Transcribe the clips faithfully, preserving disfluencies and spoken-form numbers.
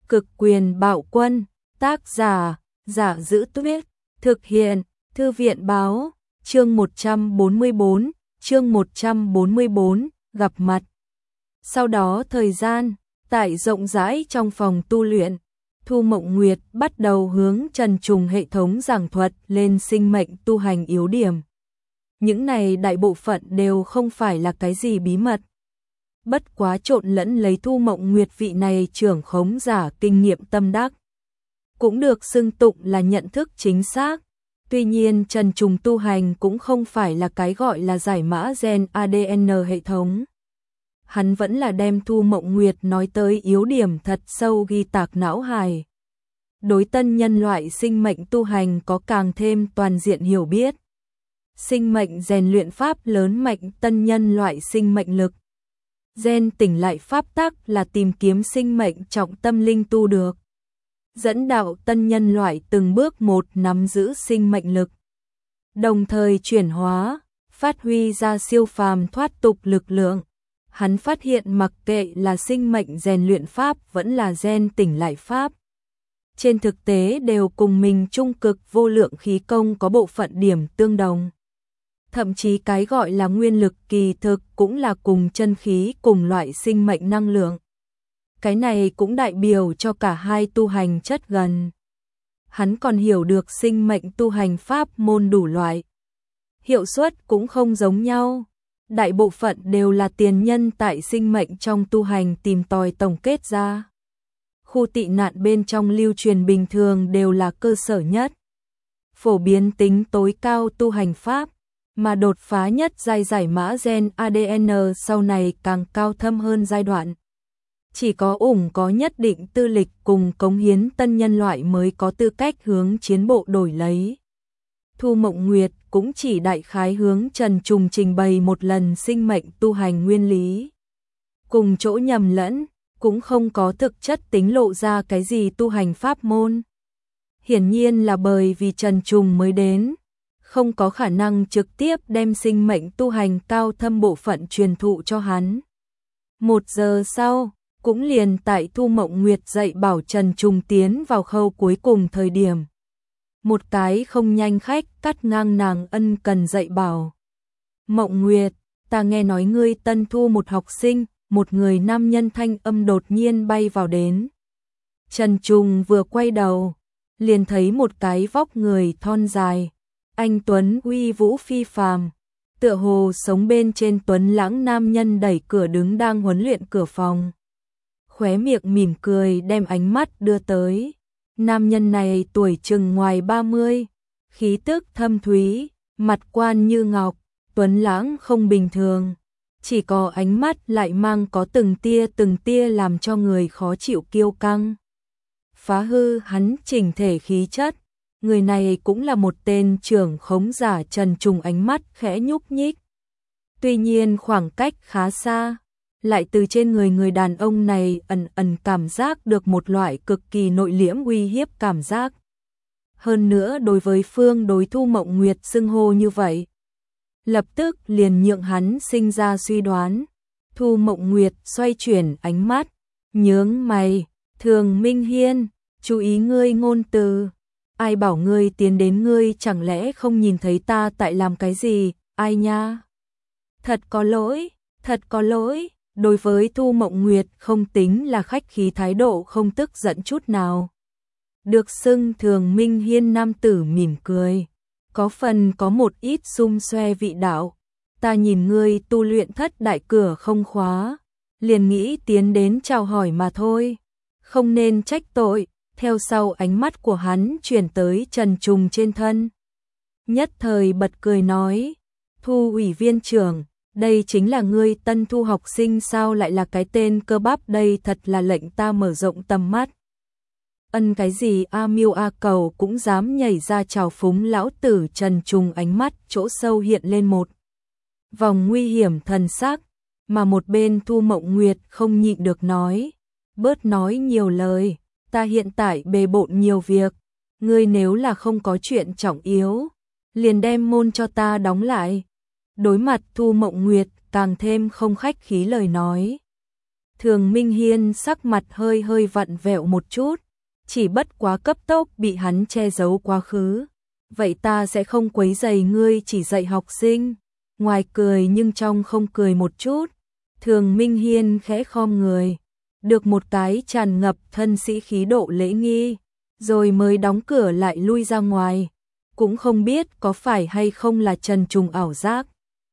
Cực quyền bạo quân, tác giả, Giả Giữ Tuyết, thực hiện, Thư viện báo, chương một trăm bốn mươi bốn, chương một trăm bốn mươi bốn, gặp mặt. Sau đó thời gian, tại rộng rãi trong phòng tu luyện, Thu Mộng Nguyệt bắt đầu hướng Trần Trùng hệ thống giảng thuật lên sinh mệnh tu hành yếu điểm. Những này đại bộ phận đều không phải là cái gì bí mật. Bất quá trộn lẫn lấy Thu Mộng Nguyệt vị này trưởng khống giả kinh nghiệm tâm đắc. Cũng được xưng tụng là nhận thức chính xác. Tuy nhiên Trần Trùng tu hành cũng không phải là cái gọi là giải mã gen a đê en hệ thống. Hắn vẫn là đem Thu Mộng Nguyệt nói tới yếu điểm thật sâu ghi tạc não hài. Đối tân nhân loại sinh mệnh tu hành có càng thêm toàn diện hiểu biết. Sinh mệnh rèn luyện pháp lớn mạnh tân nhân loại sinh mệnh lực. Gen tỉnh lại pháp tắc là tìm kiếm sinh mệnh trọng tâm linh tu được. Dẫn đạo tân nhân loại từng bước một nắm giữ sinh mệnh lực. Đồng thời chuyển hóa, phát huy ra siêu phàm thoát tục lực lượng. Hắn phát hiện mặc kệ là sinh mệnh rèn luyện pháp vẫn là gen tỉnh lại pháp. Trên thực tế đều cùng mình trung cực vô lượng khí công có bộ phận điểm tương đồng. Thậm chí cái gọi là nguyên lực kỳ thực cũng là cùng chân khí cùng loại sinh mệnh năng lượng. Cái này cũng đại biểu cho cả hai tu hành chất gần. Hắn còn hiểu được sinh mệnh tu hành pháp môn đủ loại. Hiệu suất cũng không giống nhau. Đại bộ phận đều là tiền nhân tại sinh mệnh trong tu hành tìm tòi tổng kết ra. Khu tị nạn bên trong lưu truyền bình thường đều là cơ sở nhất. Phổ biến tính tối cao tu hành pháp. Mà đột phá nhất giai giải mã gen a đê en sau này càng cao thâm hơn giai đoạn. Chỉ có ủng có nhất định tư lịch cùng cống hiến tân nhân loại mới có tư cách hướng chiến bộ đổi lấy. Thu Mộng Nguyệt cũng chỉ đại khái hướng Trần Trùng trình bày một lần sinh mệnh tu hành nguyên lý. Cùng chỗ nhầm lẫn, cũng không có thực chất tính lộ ra cái gì tu hành pháp môn. Hiển nhiên là bởi vì Trần Trùng mới đến. Không có khả năng trực tiếp đem sinh mệnh tu hành cao thâm bộ phận truyền thụ cho hắn. Một giờ sau, cũng liền tại Thu Mộng Nguyệt dạy bảo Trần Trùng tiến vào khâu cuối cùng thời điểm. Một cái không nhanh khách cắt ngang nàng ân cần dạy bảo. Mộng Nguyệt, ta nghe nói ngươi tân thu một học sinh, một người nam nhân thanh âm đột nhiên bay vào đến. Trần Trùng vừa quay đầu, liền thấy một cái vóc người thon dài. Anh Tuấn uy vũ phi phàm, tựa hồ sống bên trên tuấn lãng nam nhân đẩy cửa đứng đang huấn luyện cửa phòng. Khóe miệng mỉm cười đem ánh mắt đưa tới. Nam nhân này tuổi chừng ngoài ba mươi, khí tức thâm thúy, mặt quan như ngọc, tuấn lãng không bình thường. Chỉ có ánh mắt lại mang có từng tia từng tia làm cho người khó chịu kiêu căng. Phá hư hắn chỉnh thể khí chất. Người này cũng là một tên trưởng khống giả. Trần Trùng ánh mắt khẽ nhúc nhích. Tuy nhiên khoảng cách khá xa, lại từ trên người người đàn ông này ẩn ẩn cảm giác được một loại cực kỳ nội liễm uy hiếp cảm giác. Hơn nữa đối với phương đối Thu Mộng Nguyệt xưng hô như vậy, lập tức liền nhượng hắn sinh ra suy đoán. Thu Mộng Nguyệt xoay chuyển ánh mắt, nhướng mày, Thường Minh Hiên, chú ý ngươi ngôn từ. Ai bảo ngươi tiến đến ngươi chẳng lẽ không nhìn thấy ta tại làm cái gì, ai nha? Thật có lỗi, thật có lỗi, đối với Thu Mộng Nguyệt không tính là khách khí thái độ không tức giận chút nào. Được xưng Thường Minh Hiên nam tử mỉm cười, có phần có một ít xum xoe vị đạo. Ta nhìn ngươi tu luyện thất đại cửa không khóa, liền nghĩ tiến đến chào hỏi mà thôi, không nên trách tội. Theo sau ánh mắt của hắn chuyển tới Trần Trùng trên thân. Nhất thời bật cười nói, Thu ủy viên trưởng, đây chính là ngươi tân thu học sinh sao lại là cái tên cơ bắp đây thật là lệnh ta mở rộng tầm mắt. Ân cái gì A Miêu A Cầu cũng dám nhảy ra chào phúng lão tử. Trần Trùng ánh mắt chỗ sâu hiện lên một vòng nguy hiểm thần sắc, mà một bên Thu Mộng Nguyệt không nhịn được nói, bớt nói nhiều lời. Ta hiện tại bề bộn nhiều việc, ngươi nếu là không có chuyện trọng yếu, liền đem môn cho ta đóng lại. Đối mặt Thu Mộng Nguyệt càng thêm không khách khí lời nói. Thường Minh Hiên sắc mặt hơi hơi vặn vẹo một chút, chỉ bất quá cấp tốc bị hắn che giấu quá khứ. Vậy ta sẽ không quấy rầy ngươi chỉ dạy học sinh. Ngoài cười nhưng trong không cười một chút. Thường Minh Hiên khẽ khom người, được một cái tràn ngập thân sĩ khí độ lễ nghi, rồi mới đóng cửa lại lui ra ngoài. Cũng không biết có phải hay không là Trần Trùng ảo giác.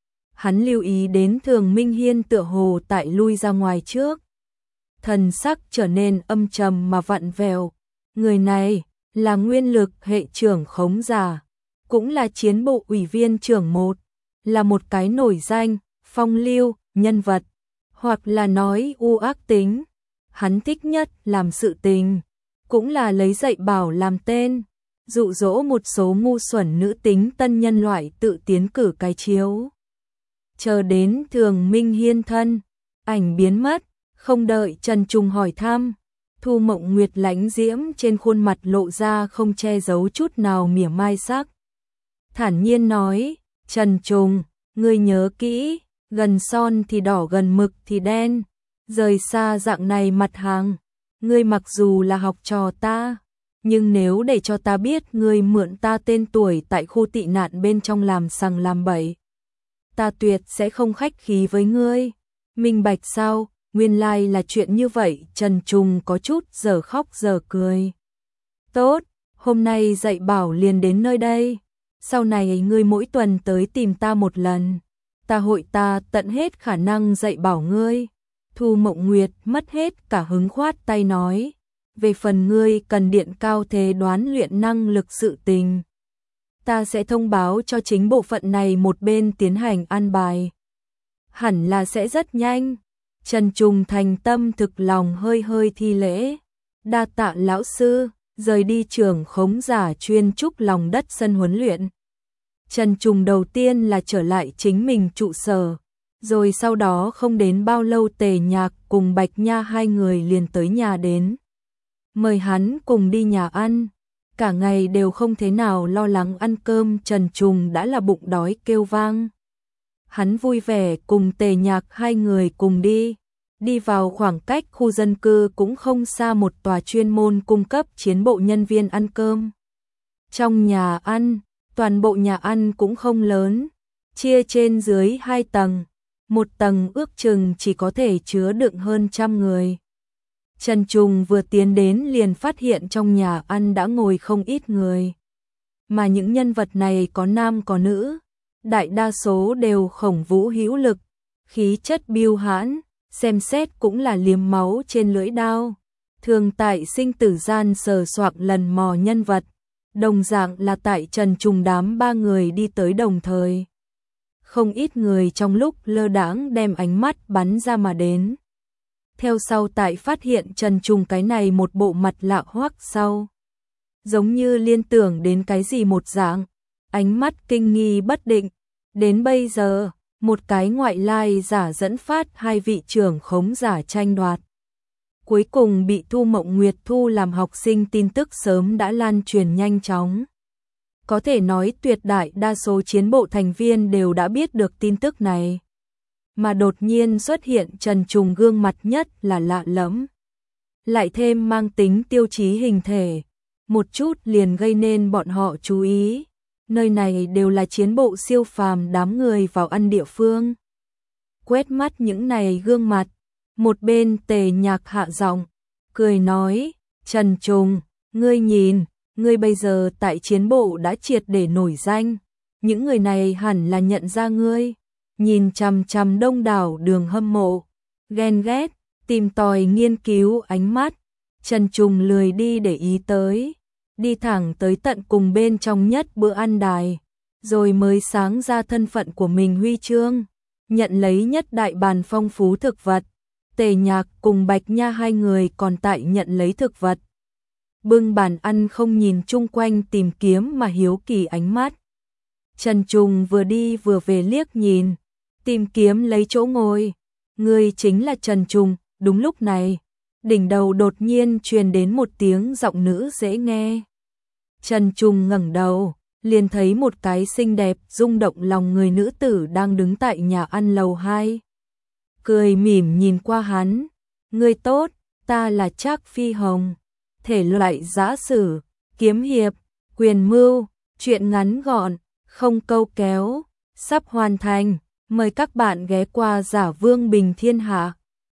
Hắn lưu ý đến Thường Minh Hiên tựa hồ tại lui ra ngoài trước. Thần sắc trở nên âm trầm mà vặn vẹo. Người này là nguyên lực hệ trưởng khống giả, cũng là chiến bộ ủy viên trưởng một, là một cái nổi danh, phong lưu, nhân vật, hoặc là nói u ác tính. Hắn thích nhất làm sự tình, cũng là lấy dạy bảo làm tên, dụ dỗ một số ngu xuẩn nữ tính tân nhân loại tự tiến cử cái chiếu. Chờ đến Thường Minh Hiên thân ảnh biến mất, không đợi Trần Trùng hỏi thăm, Thu Mộng Nguyệt lãnh diễm trên khuôn mặt lộ ra không che giấu chút nào mỉa mai sắc. Thản nhiên nói, Trần Trùng, ngươi nhớ kỹ, gần son thì đỏ gần mực thì đen, rời xa dạng này mặt hàng. Ngươi mặc dù là học trò ta, nhưng nếu để cho ta biết ngươi mượn ta tên tuổi tại khu tị nạn bên trong làm sằng làm bậy, ta tuyệt sẽ không khách khí với ngươi. Minh bạch sao? Nguyên lai là chuyện như vậy. Trần Trùng có chút giờ khóc giờ cười. Tốt, hôm nay dạy bảo liền đến nơi đây. Sau này ngươi mỗi tuần tới tìm ta một lần, ta hội ta tận hết khả năng dạy bảo ngươi. Thu Mộng Nguyệt mất hết cả hứng khoát tay nói, về phần ngươi cần điện cao thế đoán luyện năng lực sự tình, ta sẽ thông báo cho chính bộ phận này một bên tiến hành an bài. Hẳn là sẽ rất nhanh. Trần Trùng thành tâm thực lòng hơi hơi thi lễ. Đa tạ lão sư, rời đi trường khống giả chuyên trúc lòng đất sân huấn luyện. Trần Trùng đầu tiên là trở lại chính mình trụ sở, rồi sau đó không đến bao lâu Tề Nhạc cùng Bạch Nha hai người liền tới nhà đến. Mời hắn cùng đi nhà ăn. Cả ngày đều không thế nào lo lắng ăn cơm, Trần Trùng đã là bụng đói kêu vang. Hắn vui vẻ cùng Tề Nhạc hai người cùng đi. Đi vào khoảng cách khu dân cư cũng không xa một tòa chuyên môn cung cấp chiến bộ nhân viên ăn cơm. Trong nhà ăn, toàn bộ nhà ăn cũng không lớn, chia trên dưới hai tầng. Một tầng ước chừng chỉ có thể chứa đựng hơn trăm người. Trần Trùng vừa tiến đến liền phát hiện trong nhà ăn đã ngồi không ít người. Mà những nhân vật này có nam có nữ, đại đa số đều khổng vũ hữu lực, khí chất biêu hãn, xem xét cũng là liếm máu trên lưỡi đao. Thường tại sinh tử gian sờ soạng lần mò nhân vật, đồng dạng là tại Trần Trùng đám ba người đi tới đồng thời. Không ít người trong lúc lơ đãng đem ánh mắt bắn ra mà đến. Theo sau tại phát hiện Trần Trùng cái này một bộ mặt lạ hoắc sau, giống như liên tưởng đến cái gì một dạng, ánh mắt kinh nghi bất định. Đến bây giờ, một cái ngoại lai giả dẫn phát hai vị trưởng khống giả tranh đoạt. Cuối cùng bị Thu Mộng Nguyệt thu làm học sinh, tin tức sớm đã lan truyền nhanh chóng. Có thể nói tuyệt đại đa số chiến bộ thành viên đều đã biết được tin tức này. Mà đột nhiên xuất hiện Trần Trùng gương mặt nhất là lạ lẫm. Lại thêm mang tính tiêu chí hình thể, một chút liền gây nên bọn họ chú ý. Nơi này đều là chiến bộ siêu phàm đám người vào ăn địa phương. Quét mắt những này gương mặt, một bên Tề Nhạc hạ giọng, cười nói, Trần Trùng, ngươi nhìn, ngươi bây giờ tại chiến bộ đã triệt để nổi danh, những người này hẳn là nhận ra ngươi. Nhìn chằm chằm đông đảo đường hâm mộ, ghen ghét, tìm tòi nghiên cứu ánh mắt, Trần Trùng lười đi để ý tới, đi thẳng tới tận cùng bên trong nhất bữa ăn đài, rồi mới sáng ra thân phận của mình huy chương, nhận lấy nhất đại bàn phong phú thực vật. Tề Nhạc cùng Bạch Nha hai người còn tại nhận lấy thực vật. Bưng bàn ăn không nhìn chung quanh tìm kiếm mà hiếu kỳ ánh mắt. Trần Trùng vừa đi vừa về liếc nhìn, tìm kiếm lấy chỗ ngồi. Người chính là Trần Trùng. Đúng lúc này, đỉnh đầu đột nhiên truyền đến một tiếng giọng nữ dễ nghe. Trần Trùng ngẩng đầu, liền thấy một cái xinh đẹp rung động lòng người nữ tử đang đứng tại nhà ăn lầu hai. Cười mỉm nhìn qua hắn, Người tốt, ta là Trác Phi Hồng. Thể loại giã sử, kiếm hiệp, quyền mưu, truyện ngắn gọn, không câu kéo, sắp hoàn thành. Mời các bạn ghé qua Giả Vương Bình Thiên Hạ.